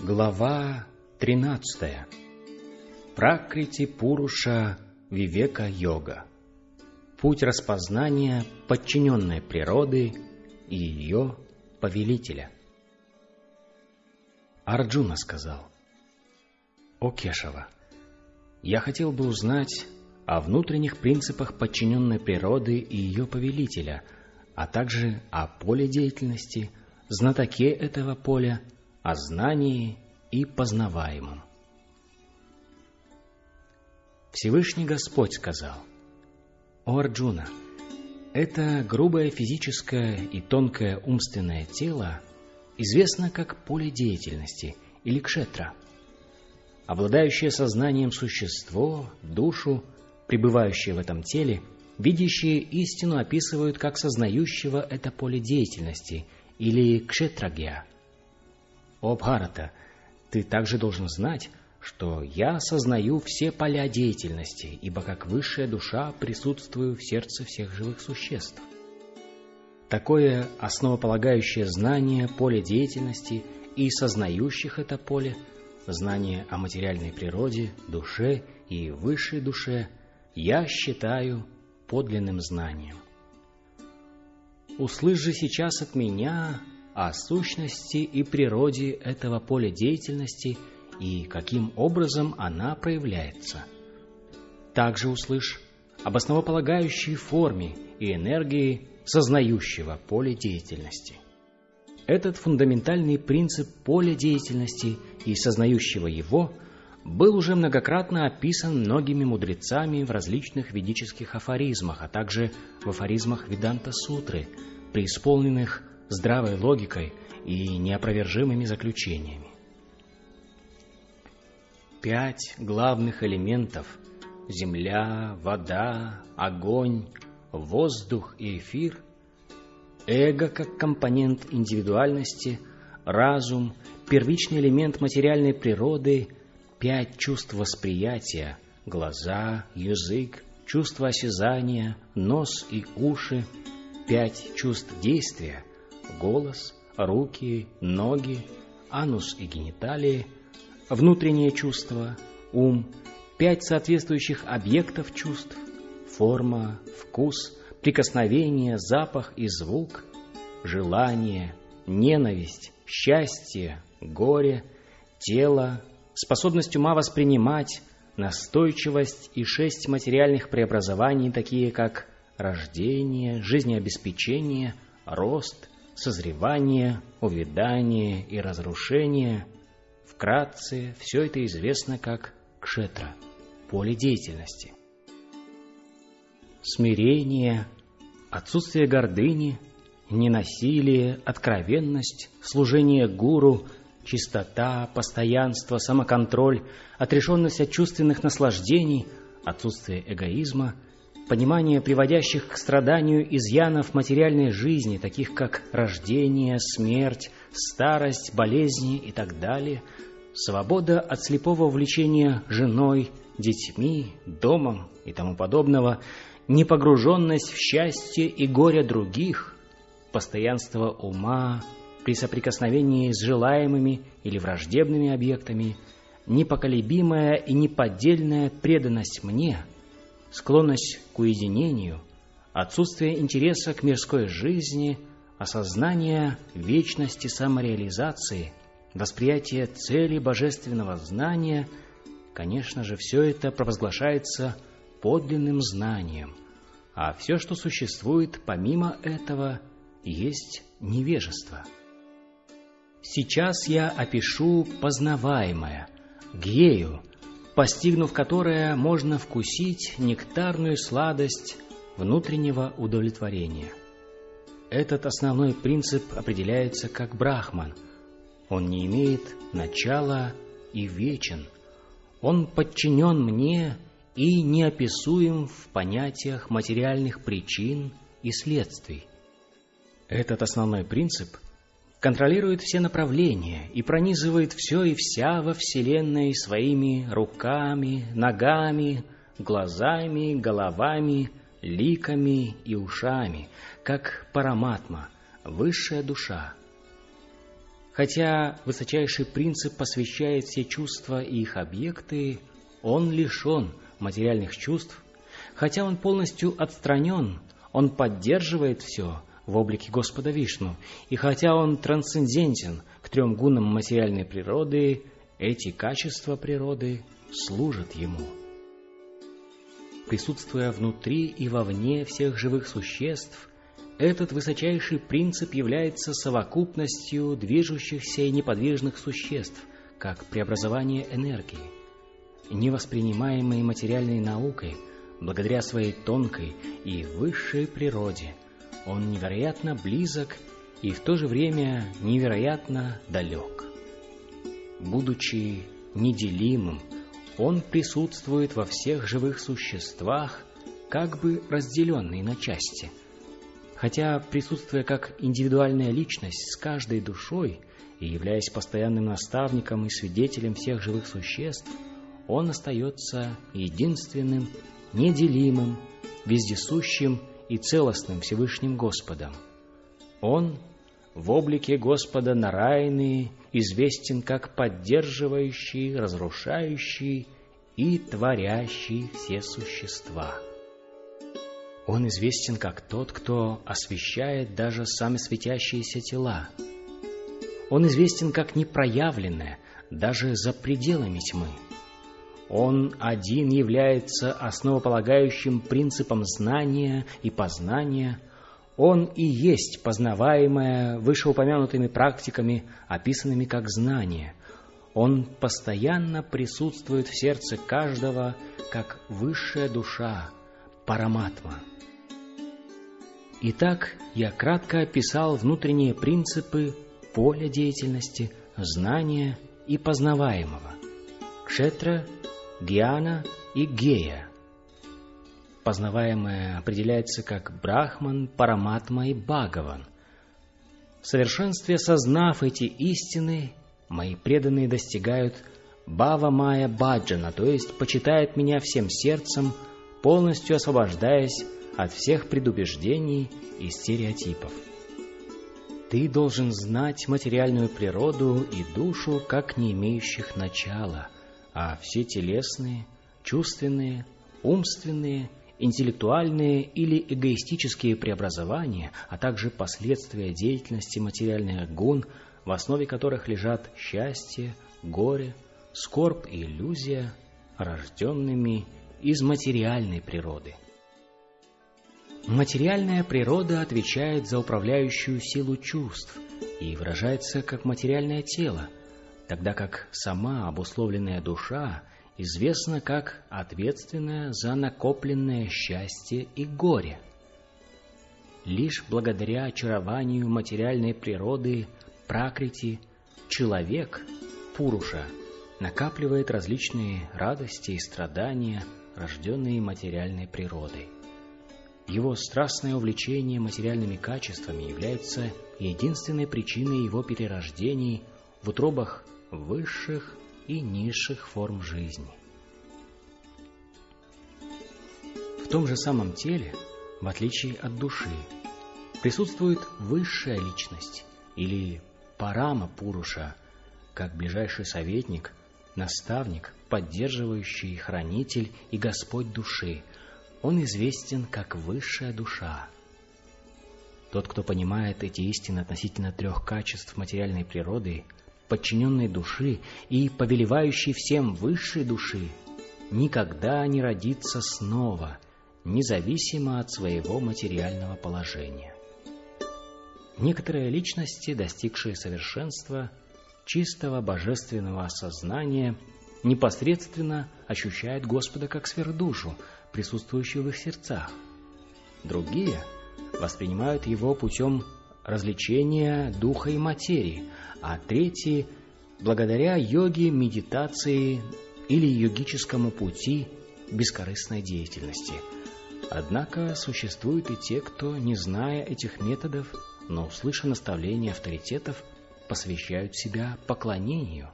Глава 13. Пракрити Пуруша Вивека-йога. Путь распознания подчиненной природы и ее повелителя. Арджуна сказал: «О Кешава, я хотел бы узнать о внутренних принципах подчиненной природы и ее повелителя, а также о поле деятельности, знатоке этого поля, о знании и познаваемом». Всевышний Господь сказал: «О Арджуна, это грубое физическое и тонкое умственное тело известно как поле деятельности или кшетра. Обладающее сознанием существо, душу, пребывающее в этом теле, видящие истину описывают как сознающего это поле деятельности или кшетрагья. О Бхарата, ты также должен знать, что я сознаю все поля деятельности, ибо как высшая душа присутствую в сердце всех живых существ. Такое основополагающее знание поля деятельности и сознающих это поле, знание о материальной природе, душе и высшей душе, я считаю подлинным знанием. Услышь же сейчас от меня о сущности и природе этого поля деятельности и каким образом она проявляется. Также услышь об основополагающей форме и энергии сознающего поля деятельности. Этот фундаментальный принцип поля деятельности и сознающего его был уже многократно описан многими мудрецами в различных ведических афоризмах, а также в афоризмах Веданта-сутры, преисполненных здравой логикой и неопровержимыми заключениями. 5 главных элементов — земля, вода, огонь, воздух и эфир, эго как компонент индивидуальности, разум, первичный элемент материальной природы, 5 чувств восприятия — глаза, язык, чувство осязания, нос и уши, 5 чувств действия — голос, руки, ноги, анус и гениталии, внутренние чувства, ум, 5 соответствующих объектов чувств, форма, вкус, прикосновение, запах и звук, желание, ненависть, счастье, горе, тело, способность ума воспринимать, настойчивость и 6 материальных преобразований, такие как рождение, жизнеобеспечение, рост, созревание, увядание и разрушение. Вкратце, все это известно как кшетра, поле деятельности. Смирение, отсутствие гордыни, ненасилие, откровенность, служение гуру, чистота, постоянство, самоконтроль, отрешенность от чувственных наслаждений, отсутствие эгоизма, понимание приводящих к страданию изъянов материальной жизни, таких как рождение, смерть, старость, болезни и так далее, свобода от слепого увлечения женой, детьми, домом и тому подобного, непогруженность в счастье и горе других, постоянство ума при соприкосновении с желаемыми или враждебными объектами, непоколебимая и неподдельная преданность мне, склонность к уединению, отсутствие интереса к мирской жизни, осознание вечности самореализации, восприятие цели божественного знания, конечно же, все это провозглашается подлинным знанием, а все, что существует помимо этого, есть невежество. Сейчас я опишу познаваемое, гьею, постигнув которое можно вкусить нектарную сладость внутреннего удовлетворения. Этот основной принцип определяется как брахман. Он не имеет начала и вечен. Он подчинен мне и неописуем в понятиях материальных причин и следствий. Этот основной принцип контролирует все направления и пронизывает все и вся во Вселенной своими руками, ногами, глазами, головами, ликами и ушами, как параматма, высшая душа. Хотя высочайший принцип посвящает все чувства и их объекты, он лишен материальных чувств. Хотя он полностью отстранен, он поддерживает все в облике Господа Вишну. И хотя он трансцендентен к 3 гунам материальной природы, эти качества природы служат ему. Присутствуя внутри и вовне всех живых существ, этот высочайший принцип является совокупностью движущихся и неподвижных существ, как преобразование энергии. Невоспринимаемой материальной наукой, благодаря своей тонкой и высшей природе, он невероятно близок и в то же время невероятно далек. Будучи неделимым, он присутствует во всех живых существах, как бы разделенный на части. Хотя, присутствуя как индивидуальная личность с каждой душой и являясь постоянным наставником и свидетелем всех живых существ, он остается единственным, неделимым, вездесущим и целостным Всевышним Господом. Он в облике Господа Нараяны известен как поддерживающий, разрушающий и творящий все существа. Он известен как тот, кто освещает даже сами светящиеся тела. Он известен как непроявленное даже за пределами тьмы. Он один является основополагающим принципом знания и познания. Он и есть познаваемое вышеупомянутыми практиками, описанными как знание. Он постоянно присутствует в сердце каждого, как высшая душа, параматма. Итак, я кратко описал внутренние принципы поля деятельности, знания и познаваемого, кшетра, гьяна и гея. Познаваемое определяется как Брахман, Параматма и Бхагаван. В совершенстве сознав эти истины, мои преданные достигают Бхава Майя Баджана, то есть почитают меня всем сердцем, полностью освобождаясь от всех предубеждений и стереотипов. Ты должен знать материальную природу и душу как не имеющих начала, а все телесные, чувственные, умственные, интеллектуальные или эгоистические преобразования, а также последствия деятельности материальных гун, в основе которых лежат счастье, горе, скорбь и иллюзия, рожденными из материальной природы. Материальная природа отвечает за управляющую силу чувств и выражается как материальное тело, тогда как сама обусловленная душа известна как ответственная за накопленное счастье и горе. Лишь благодаря очарованию материальной природы Пракрити человек, Пуруша, накапливает различные радости и страдания, рожденные материальной природой. Его страстное увлечение материальными качествами является единственной причиной его перерождений в утробах высших и низших форм жизни. В том же самом теле, в отличие от души, присутствует высшая личность или Парама Пуруша, как ближайший советник, наставник, поддерживающий хранитель и Господь души. Он известен как высшая душа. Тот, кто понимает эти истины относительно 3 качеств материальной природы, подчиненной души и повелевающей всем высшей души, никогда не родится снова, независимо от своего материального положения. Некоторые личности, достигшие совершенства, чистого божественного осознания, непосредственно ощущают Господа как сверхдушу, присутствующую в их сердцах. Другие воспринимают Его путем развлечения духа и материи, а третьи – благодаря йоге, медитации или йогическому пути бескорыстной деятельности. Однако существуют и те, кто, не зная этих методов, но услыша наставления авторитетов, посвящают себя поклонению.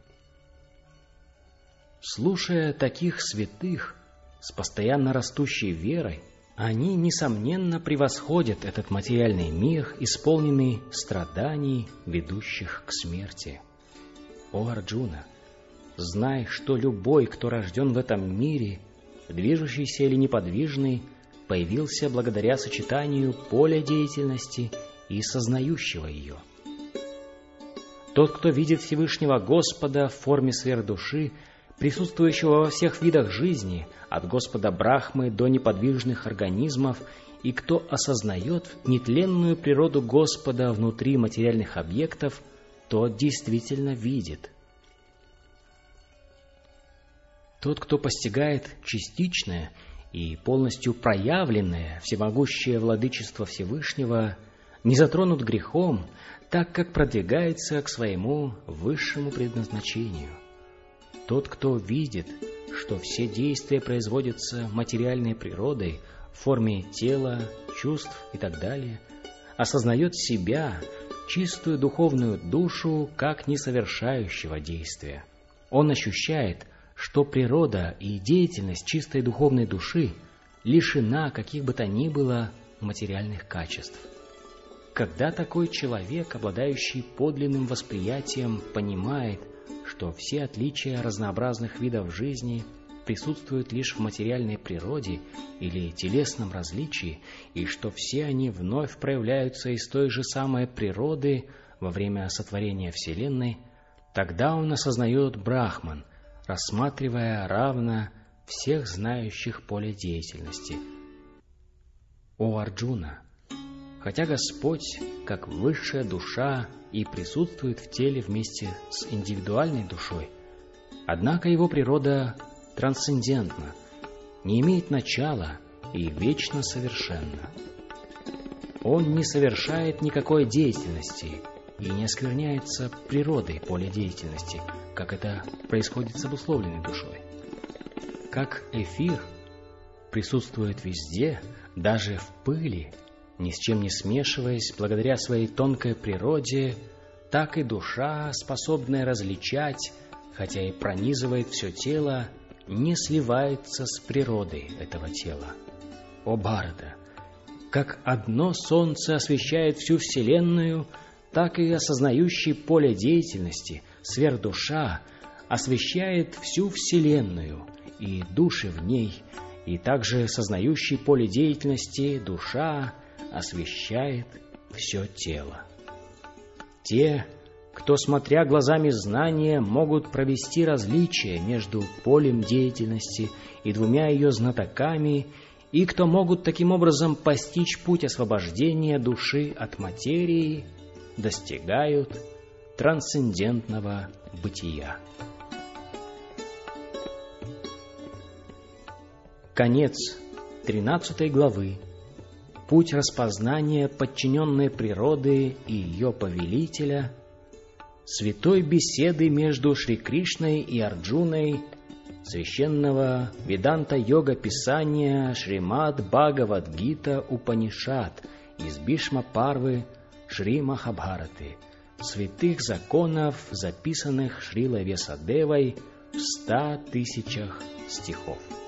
Слушая таких святых с постоянно растущей верой, Они, несомненно, превосходят этот материальный мир, исполненный страданий, ведущих к смерти. О Арджуна, знай, что любой, кто рожден в этом мире, движущийся или неподвижный, появился благодаря сочетанию поля деятельности и сознающего ее. Тот, кто видит Всевышнего Господа в форме сверхдуши, присутствующего во всех видах жизни, от Господа Брахмы до неподвижных организмов, и кто осознает нетленную природу Господа внутри материальных объектов, тот действительно видит. Тот, кто постигает частичное и полностью проявленное всемогущее владычество Всевышнего, не затронут грехом, так как продвигается к своему высшему предназначению. Тот, кто видит, что все действия производятся материальной природой в форме тела, чувств и так далее, осознает себя, чистую духовную душу, как несовершающего действия. Он ощущает, что природа и деятельность чистой духовной души лишена каких бы то ни было материальных качеств. Когда такой человек, обладающий подлинным восприятием, понимает, что все отличия разнообразных видов жизни присутствуют лишь в материальной природе или телесном различии, и что все они вновь проявляются из той же самой природы во время сотворения Вселенной, тогда он осознает Брахман, рассматривая равно всех знающих поле деятельности. О Арджуна! Хотя Господь, как высшая душа, и присутствует в теле вместе с индивидуальной душой, однако его природа трансцендентна, не имеет начала и вечно совершенна. Он не совершает никакой деятельности и не оскверняется природой поля деятельности, как это происходит с обусловленной душой. Как эфир присутствует везде, даже в пыли, ни с чем не смешиваясь, благодаря своей тонкой природе, так и душа, способная различать, хотя и пронизывает все тело, не сливается с природой этого тела. О Бхарата! Как одно солнце освещает всю Вселенную, так и осознающий поле деятельности, сверхдуша, освещает всю Вселенную и души в ней, и также сознающий поле деятельности душа освещает все тело. Те, кто, смотря глазами знания, могут провести различие между полем деятельности и двумя ее знатоками, и кто могут таким образом постичь путь освобождения души от материи, достигают трансцендентного бытия. Конец 13 главы. Путь распознания подчиненной природы и ее повелителя, святой беседы между Шри Кришной и Арджуной, священного Веданта-йога писания Шримад Бхагавад-гита Упанишад из Бишма-парвы Шри Махабхараты, святых законов, записанных Шрилой Весадевой в 100 000 стихов.